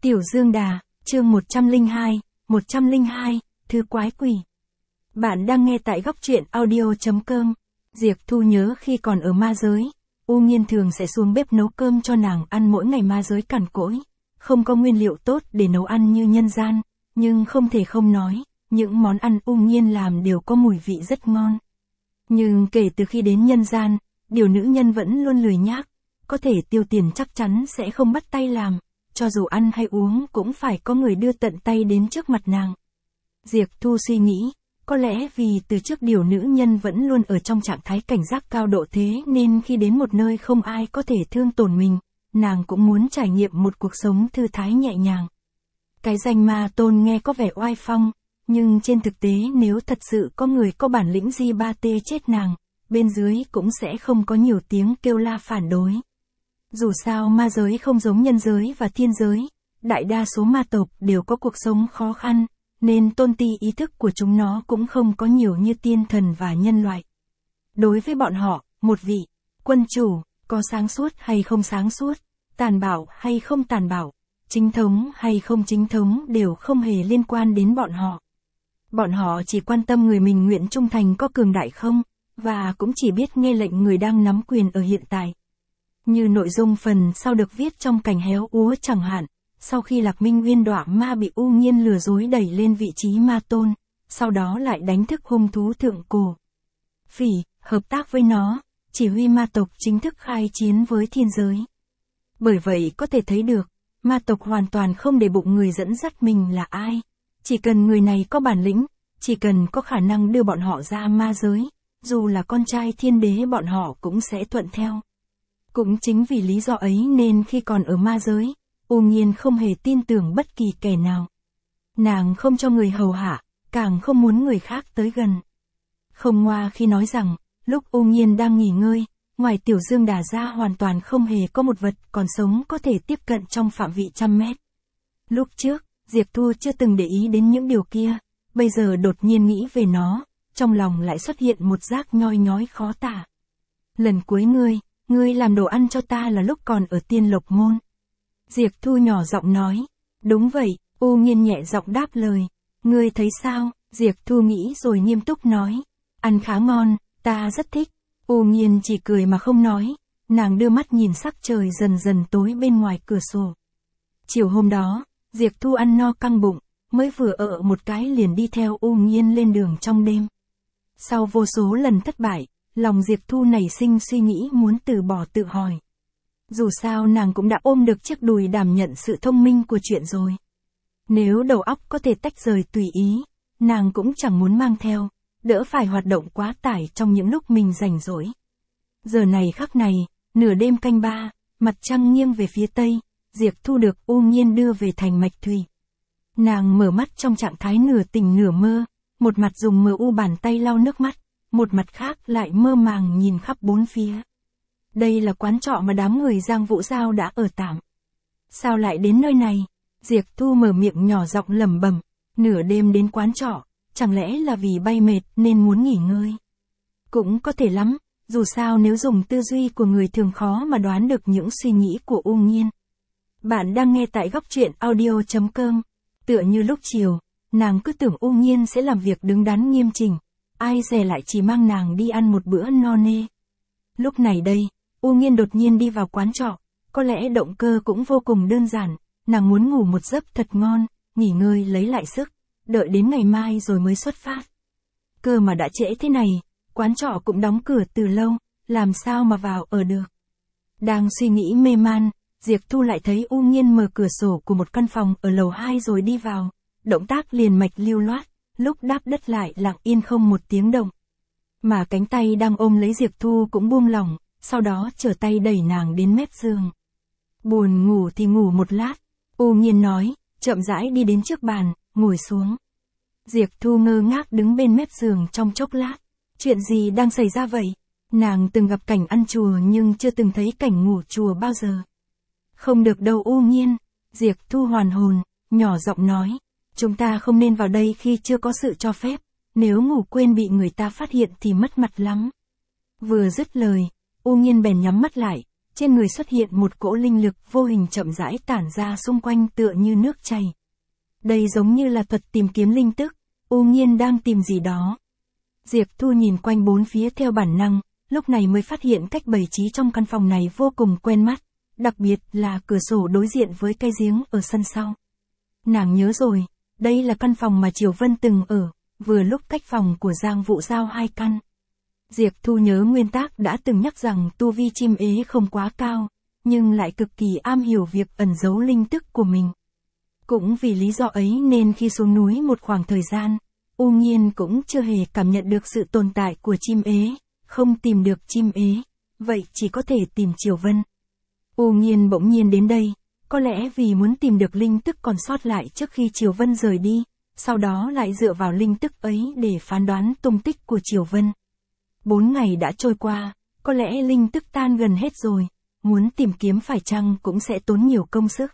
Tiểu Dương Đà, chương 102, Thư Quái Quỷ. Bạn đang nghe tại góc truyện audio.com. Diệp Thu nhớ khi còn ở ma giới, U Nghiên thường sẽ xuống bếp nấu cơm cho nàng ăn mỗi ngày. Ma giới cằn cỗi, không có nguyên liệu tốt để nấu ăn như nhân gian, nhưng không thể không nói, những món ăn U Nghiên làm đều có mùi vị rất ngon. Nhưng kể từ khi đến nhân gian, điều nữ nhân vẫn luôn lười nhác, có thể tiêu tiền chắc chắn sẽ không bắt tay làm, cho dù ăn hay uống cũng phải có người đưa tận tay đến trước mặt nàng. Diệp Thu suy nghĩ, có lẽ vì từ trước điều nữ nhân vẫn luôn ở trong trạng thái cảnh giác cao độ, thế nên khi đến một nơi không ai có thể thương tổn mình, nàng cũng muốn trải nghiệm một cuộc sống thư thái nhẹ nhàng. Cái danh ma tôn nghe có vẻ oai phong, nhưng trên thực tế nếu thật sự có người có bản lĩnh di ba tê chết nàng, bên dưới cũng sẽ không có nhiều tiếng kêu la phản đối. Dù sao ma giới không giống nhân giới và thiên giới, đại đa số ma tộc đều có cuộc sống khó khăn, nên tôn ti ý thức của chúng nó cũng không có nhiều như tiên thần và nhân loại. Đối với bọn họ, một vị quân chủ, có sáng suốt hay không sáng suốt, tàn bạo hay không tàn bạo, chính thống hay không chính thống đều không hề liên quan đến bọn họ. Bọn họ chỉ quan tâm người mình nguyện trung thành có cường đại không, và cũng chỉ biết nghe lệnh người đang nắm quyền ở hiện tại. Như nội dung phần sau được viết trong Cảnh Héo Úa chẳng hạn, sau khi Lạc Minh Nguyên đọa ma bị U Nghiên lừa dối đẩy lên vị trí ma tôn, sau đó lại đánh thức hung thú thượng cổ Phỉ, hợp tác với nó, chỉ huy ma tộc chính thức khai chiến với thiên giới. Bởi vậy có thể thấy được, ma tộc hoàn toàn không để bụng người dẫn dắt mình là ai, chỉ cần người này có bản lĩnh, chỉ cần có khả năng đưa bọn họ ra ma giới, dù là con trai thiên đế bọn họ cũng sẽ thuận theo. Cũng chính vì lý do ấy nên khi còn ở ma giới, U Nghiên không hề tin tưởng bất kỳ kẻ nào. Nàng không cho người hầu hạ, càng không muốn người khác tới gần. Không ngoa khi nói rằng, lúc U Nghiên đang nghỉ ngơi, ngoài Tiểu Dương Đà ra hoàn toàn không hề có một vật còn sống có thể tiếp cận trong phạm vị 100 mét. Lúc trước, Diệp Thu chưa từng để ý đến những điều kia, bây giờ đột nhiên nghĩ về nó, trong lòng lại xuất hiện một giác nhoi nhói khó tả. Lần cuối ngươi làm đồ ăn cho ta là lúc còn ở Tiên Lộc Môn. Diệp Thu nhỏ giọng nói. Đúng vậy, U Nghiên nhẹ giọng đáp lời. Ngươi thấy sao? Diệp Thu nghĩ rồi nghiêm túc nói. Ăn khá ngon, ta rất thích. U Nghiên chỉ cười mà không nói, nàng đưa mắt nhìn sắc trời dần dần tối bên ngoài cửa sổ. Chiều hôm đó, Diệp Thu ăn no căng bụng, mới vừa ở một cái liền đi theo U Nghiên lên đường trong đêm. Sau vô số lần thất bại, lòng Diệp Thu nảy sinh suy nghĩ muốn từ bỏ tự hỏi. Dù sao nàng cũng đã ôm được chiếc đùi đảm nhận sự thông minh của chuyện rồi. Nếu đầu óc có thể tách rời tùy ý, nàng cũng chẳng muốn mang theo, đỡ phải hoạt động quá tải trong những lúc mình rảnh rỗi. Giờ này khắc này, nửa đêm canh 3, mặt trăng nghiêng về phía tây, Diệp Thu được U Nghiên đưa về thành Mạch Thủy. Nàng mở mắt trong trạng thái nửa tỉnh nửa mơ, một mặt dùng mờ u bàn tay lau nước mắt, một mặt khác lại mơ màng nhìn khắp bốn phía. Đây là quán trọ mà đám người Giang Vũ Giao đã ở tạm. Sao lại đến nơi này? Diệp Thu mở miệng nhỏ giọng lẩm bẩm, nửa đêm đến quán trọ, chẳng lẽ là vì bay mệt nên muốn nghỉ ngơi? Cũng có thể lắm, dù sao nếu dùng tư duy của người thường khó mà đoán được những suy nghĩ của U Nghiên. Bạn đang nghe tại góc truyện audio.com. Tựa như lúc chiều, nàng cứ tưởng U Nghiên sẽ làm việc đứng đắn nghiêm chỉnh, ai dè lại chỉ mang nàng đi ăn một bữa no nê. Lúc này đây, U Nghiên đột nhiên đi vào quán trọ, có lẽ động cơ cũng vô cùng đơn giản, nàng muốn ngủ một giấc thật ngon, nghỉ ngơi lấy lại sức, đợi đến ngày mai rồi mới xuất phát. Cơ mà đã trễ thế này, quán trọ cũng đóng cửa từ lâu, làm sao mà vào ở được. Đang suy nghĩ mê man, Diệp Thu lại thấy U Nghiên mở cửa sổ của một căn phòng ở lầu 2 rồi đi vào, động tác liền mạch lưu loát, lúc đáp đất lại lặng yên không một tiếng động. Mà cánh tay đang ôm lấy Diệp Thu cũng buông lỏng, sau đó trở tay đẩy nàng đến mép giường. Buồn ngủ thì ngủ một lát, U Nghiên nói, chậm rãi đi đến trước bàn, ngồi xuống. Diệp Thu ngơ ngác đứng bên mép giường trong chốc lát. Chuyện gì đang xảy ra vậy? Nàng từng gặp cảnh ăn chùa nhưng chưa từng thấy cảnh ngủ chùa bao giờ. Không được đâu U Nghiên. Diệp Thu hoàn hồn, nhỏ giọng nói. Chúng ta không nên vào đây khi chưa có sự cho phép. Nếu ngủ quên bị người ta phát hiện thì mất mặt lắm. Vừa dứt lời, U Nghiên bèn nhắm mắt lại, trên người xuất hiện một cỗ linh lực vô hình chậm rãi tản ra xung quanh tựa như nước chảy. Đây giống như là thuật tìm kiếm linh tức, U Nghiên đang tìm gì đó. Diệp Thu nhìn quanh bốn phía theo bản năng, lúc này mới phát hiện cách bày trí trong căn phòng này vô cùng quen mắt, đặc biệt là cửa sổ đối diện với cái giếng ở sân sau. Nàng nhớ rồi, đây là căn phòng mà Triều Vân từng ở, vừa lúc cách phòng của Giang Vũ Giao 2 căn. Diệp Thu nhớ Nguyên Tác đã từng nhắc rằng tu vi chim ế không quá cao, nhưng lại cực kỳ am hiểu việc ẩn giấu linh tức của mình. Cũng vì lý do ấy nên khi xuống núi một khoảng thời gian, U Nghiên cũng chưa hề cảm nhận được sự tồn tại của chim ế, không tìm được chim ế, vậy chỉ có thể tìm Triều Vân. U Nghiên bỗng nhiên đến đây, có lẽ vì muốn tìm được linh tức còn sót lại trước khi Triều Vân rời đi, sau đó lại dựa vào linh tức ấy để phán đoán tung tích của Triều Vân. 4 ngày đã trôi qua, có lẽ linh tức tan gần hết rồi, muốn tìm kiếm phải chăng cũng sẽ tốn nhiều công sức.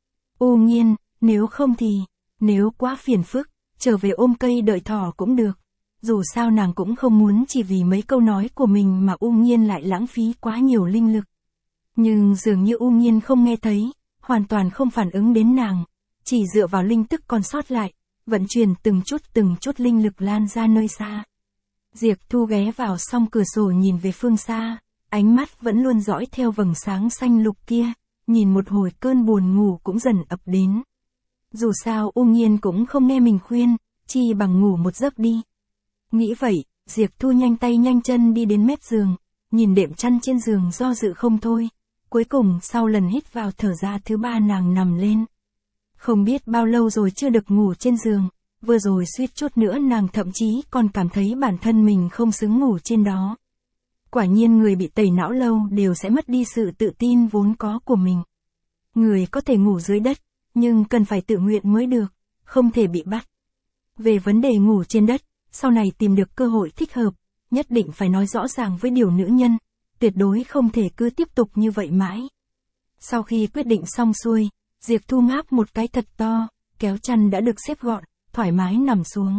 U Nghiên, nếu không thì, nếu quá phiền phức, trở về ôm cây đợi thỏ cũng được. Dù sao nàng cũng không muốn chỉ vì mấy câu nói của mình mà U Nghiên lại lãng phí quá nhiều linh lực. Nhưng dường như U Nghiên không nghe thấy, hoàn toàn không phản ứng đến nàng, chỉ dựa vào linh tức còn sót lại, vận chuyển từng chút linh lực lan ra nơi xa. Diệp Thu ghé vào song cửa sổ nhìn về phương xa, ánh mắt vẫn luôn dõi theo vầng sáng xanh lục kia, nhìn một hồi cơn buồn ngủ cũng dần ập đến. Dù sao U Nghiên cũng không nghe mình khuyên, chi bằng ngủ một giấc đi. Nghĩ vậy, Diệp Thu nhanh tay nhanh chân đi đến mép giường, nhìn đệm chăn trên giường do dự không thôi. Cuối cùng sau lần hít vào thở ra thứ 3 nàng nằm lên. Không biết bao lâu rồi chưa được ngủ trên giường, vừa rồi suýt chút nữa nàng thậm chí còn cảm thấy bản thân mình không xứng ngủ trên đó. Quả nhiên người bị tẩy não lâu đều sẽ mất đi sự tự tin vốn có của mình. Người có thể ngủ dưới đất, nhưng cần phải tự nguyện mới được, không thể bị bắt. Về vấn đề ngủ trên đất, sau này tìm được cơ hội thích hợp, nhất định phải nói rõ ràng với điều nữ nhân, tuyệt đối không thể cứ tiếp tục như vậy mãi. Sau khi quyết định xong xuôi, Diệp Thu ngáp một cái thật to, kéo chăn đã được xếp gọn, thoải mái nằm xuống.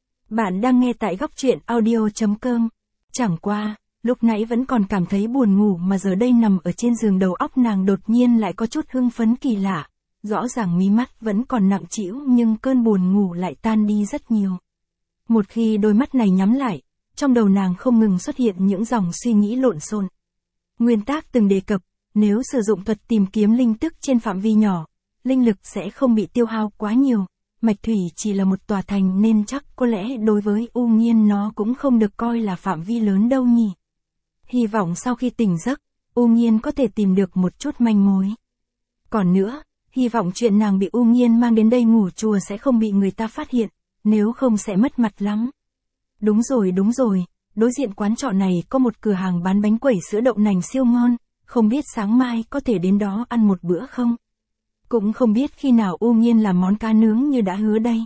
Bạn đang nghe tại góc truyện audio.com. Chẳng qua, lúc nãy vẫn còn cảm thấy buồn ngủ mà giờ đây nằm ở trên giường đầu óc nàng đột nhiên lại có chút hưng phấn kỳ lạ. Rõ ràng mí mắt vẫn còn nặng trĩu nhưng cơn buồn ngủ lại tan đi rất nhiều. Một khi đôi mắt này nhắm lại, trong đầu nàng không ngừng xuất hiện những dòng suy nghĩ lộn xộn. Nguyên Tác từng đề cập, nếu sử dụng thuật tìm kiếm linh tức trên phạm vi nhỏ, linh lực sẽ không bị tiêu hao quá nhiều. Mạch Thủy chỉ là một tòa thành nên chắc có lẽ đối với U Nghiên nó cũng không được coi là phạm vi lớn đâu nhỉ. Hy vọng sau khi tỉnh giấc, U Nghiên có thể tìm được một chút manh mối. Còn nữa, hy vọng chuyện nàng bị U Nghiên mang đến đây ngủ chùa sẽ không bị người ta phát hiện, nếu không sẽ mất mặt lắm. Đúng rồi, đối diện quán trọ này có một cửa hàng bán bánh quẩy sữa đậu nành siêu ngon, không biết sáng mai có thể đến đó ăn một bữa không? Cũng không biết khi nào U Nghiên làm món cá nướng như đã hứa đây.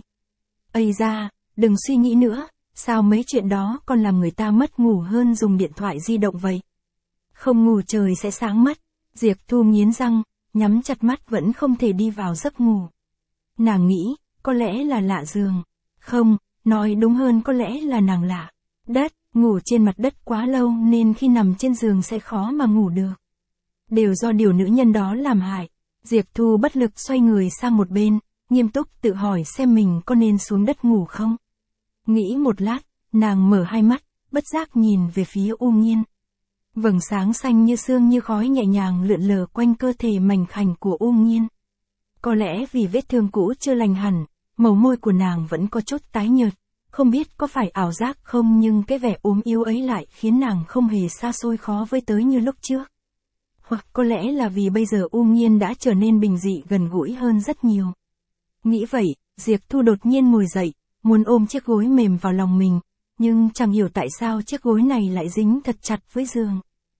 Ây da, đừng suy nghĩ nữa, sao mấy chuyện đó còn làm người ta mất ngủ hơn dùng điện thoại di động vậy? Không ngủ trời sẽ sáng mất, Diệp Thu nghiến răng, nhắm chặt mắt vẫn không thể đi vào giấc ngủ. Nàng nghĩ, có lẽ là lạ giường. Không, nói đúng hơn có lẽ là nàng lạ đất, ngủ trên mặt đất quá lâu nên khi nằm trên giường sẽ khó mà ngủ được. Đều do điều nữ nhân đó làm hại. Diệp Thu bất lực xoay người sang một bên, nghiêm túc tự hỏi xem mình có nên xuống đất ngủ không. Nghĩ một lát, nàng mở hai mắt, bất giác nhìn về phía U Nghiên. Vầng sáng xanh như sương như khói nhẹ nhàng lượn lờ quanh cơ thể mảnh khảnh của U Nghiên. Có lẽ vì vết thương cũ chưa lành hẳn, màu môi của nàng vẫn có chút tái nhợt, không biết có phải ảo giác không nhưng cái vẻ ốm yếu ấy lại khiến nàng không hề xa xôi khó với tới như lúc trước. Hoặc có lẽ là vì bây giờ U Nghiên đã trở nên bình dị gần gũi hơn rất nhiều. Nghĩ vậy, Diệp Thu đột nhiên ngồi dậy, muốn ôm chiếc gối mềm vào lòng mình, nhưng chẳng hiểu tại sao chiếc gối này lại dính thật chặt với giường.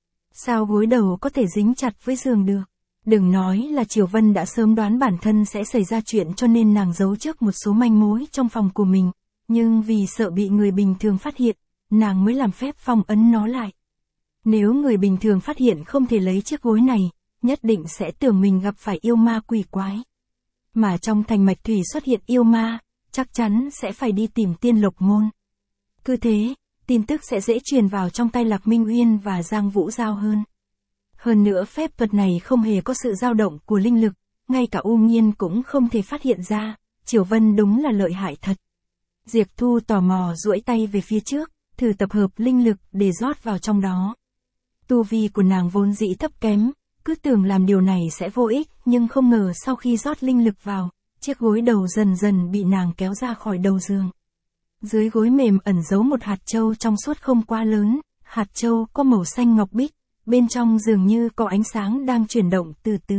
Sao gối đầu có thể dính chặt với giường được? Đừng nói là Triều Vân đã sớm đoán bản thân sẽ xảy ra chuyện cho nên nàng giấu trước một số manh mối trong phòng của mình, nhưng vì sợ bị người bình thường phát hiện, nàng mới làm phép phong ấn nó lại. Nếu người bình thường phát hiện không thể lấy chiếc gối này, nhất định sẽ tưởng mình gặp phải yêu ma quỷ quái. Mà trong thành Mạch Thủy xuất hiện yêu ma, chắc chắn sẽ phải đi tìm Tiên Lộc Môn. Cứ thế, tin tức sẽ dễ truyền vào trong tay Lạc Minh Uyên và Giang Vũ Giao hơn. Hơn nữa phép thuật này không hề có sự dao động của linh lực, ngay cả U Nghiên cũng không thể phát hiện ra, Triều Vân đúng là lợi hại thật. Diệp Thu tò mò duỗi tay về phía trước, thử tập hợp linh lực để rót vào trong đó. Tu vi của nàng vốn dĩ thấp kém, cứ tưởng làm điều này sẽ vô ích, nhưng không ngờ sau khi rót linh lực vào, chiếc gối đầu dần dần bị nàng kéo ra khỏi đầu giường. Dưới gối mềm ẩn giấu một hạt châu trong suốt không quá lớn, hạt châu có màu xanh ngọc bích, bên trong dường như có ánh sáng đang chuyển động từ từ.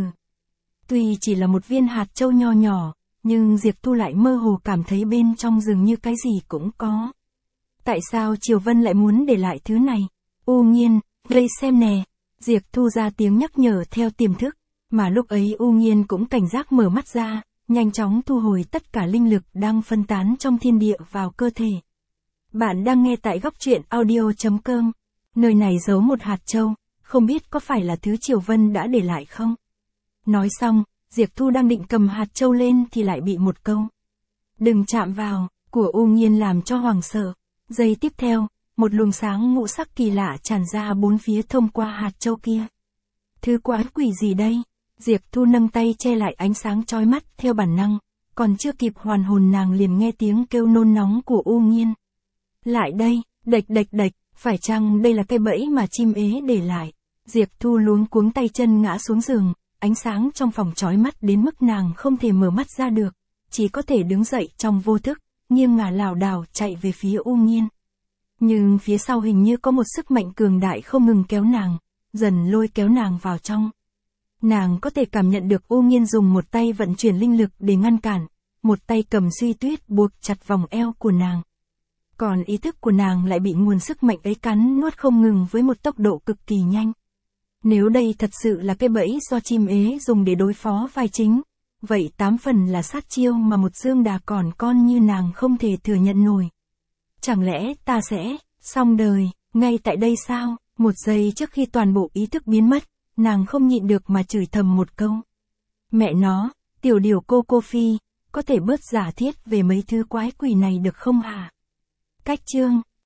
Tuy chỉ là một viên hạt châu nho nhỏ, nhưng Diệp Thu lại mơ hồ cảm thấy bên trong dường như cái gì cũng có. Tại sao Triều Vân lại muốn để lại thứ này? U Nghiên, đây xem nè. Diệp Thu ra tiếng nhắc nhở theo tiềm thức, mà lúc ấy U Nghiên cũng cảnh giác mở mắt ra, nhanh chóng thu hồi tất cả linh lực đang phân tán trong thiên địa vào cơ thể. Bạn đang nghe tại góc truyện audio.com. Nơi này giấu một hạt châu, không biết có phải là thứ Triều Vân đã để lại không? Nói xong, Diệp Thu đang định cầm hạt châu lên thì lại bị một câu "đừng chạm vào" của U Nghiên làm cho hoảng sợ. Giây tiếp theo, một luồng sáng ngũ sắc kỳ lạ tràn ra bốn phía thông qua hạt châu kia. Thứ quái quỷ gì đây? Diệp Thu nâng tay che lại ánh sáng chói mắt theo bản năng, còn chưa kịp hoàn hồn nàng liền nghe tiếng kêu nôn nóng của U Nghiên. Lại đây, đạch đạch đạch, phải chăng đây là cái bẫy mà chim ế để lại? Diệp Thu luống cuống tay chân ngã xuống giường, ánh sáng trong phòng chói mắt đến mức nàng không thể mở mắt ra được, chỉ có thể đứng dậy trong vô thức, nghiêng ngả lảo đảo chạy về phía U Nghiên. Nhưng phía sau hình như có một sức mạnh cường đại không ngừng kéo nàng, dần lôi kéo nàng vào trong. Nàng có thể cảm nhận được U Nghiên dùng một tay vận chuyển linh lực để ngăn cản, một tay cầm suy tuyết buộc chặt vòng eo của nàng. Còn ý thức của nàng lại bị nguồn sức mạnh ấy cắn nuốt không ngừng với một tốc độ cực kỳ nhanh. Nếu đây thật sự là cái bẫy do chim ế dùng để đối phó vai chính, vậy 8 phần là sát chiêu mà một Dương Đà còn con như nàng không thể thừa nhận nổi. Chẳng lẽ ta sẽ xong đời ngay tại đây sao? Một giây trước khi toàn bộ ý thức biến mất, nàng không nhịn được mà chửi thầm một câu. Mẹ nó, tiểu điều cô Phi, có thể bớt giả thiết về mấy thứ quái quỷ này được không hả? Cách chương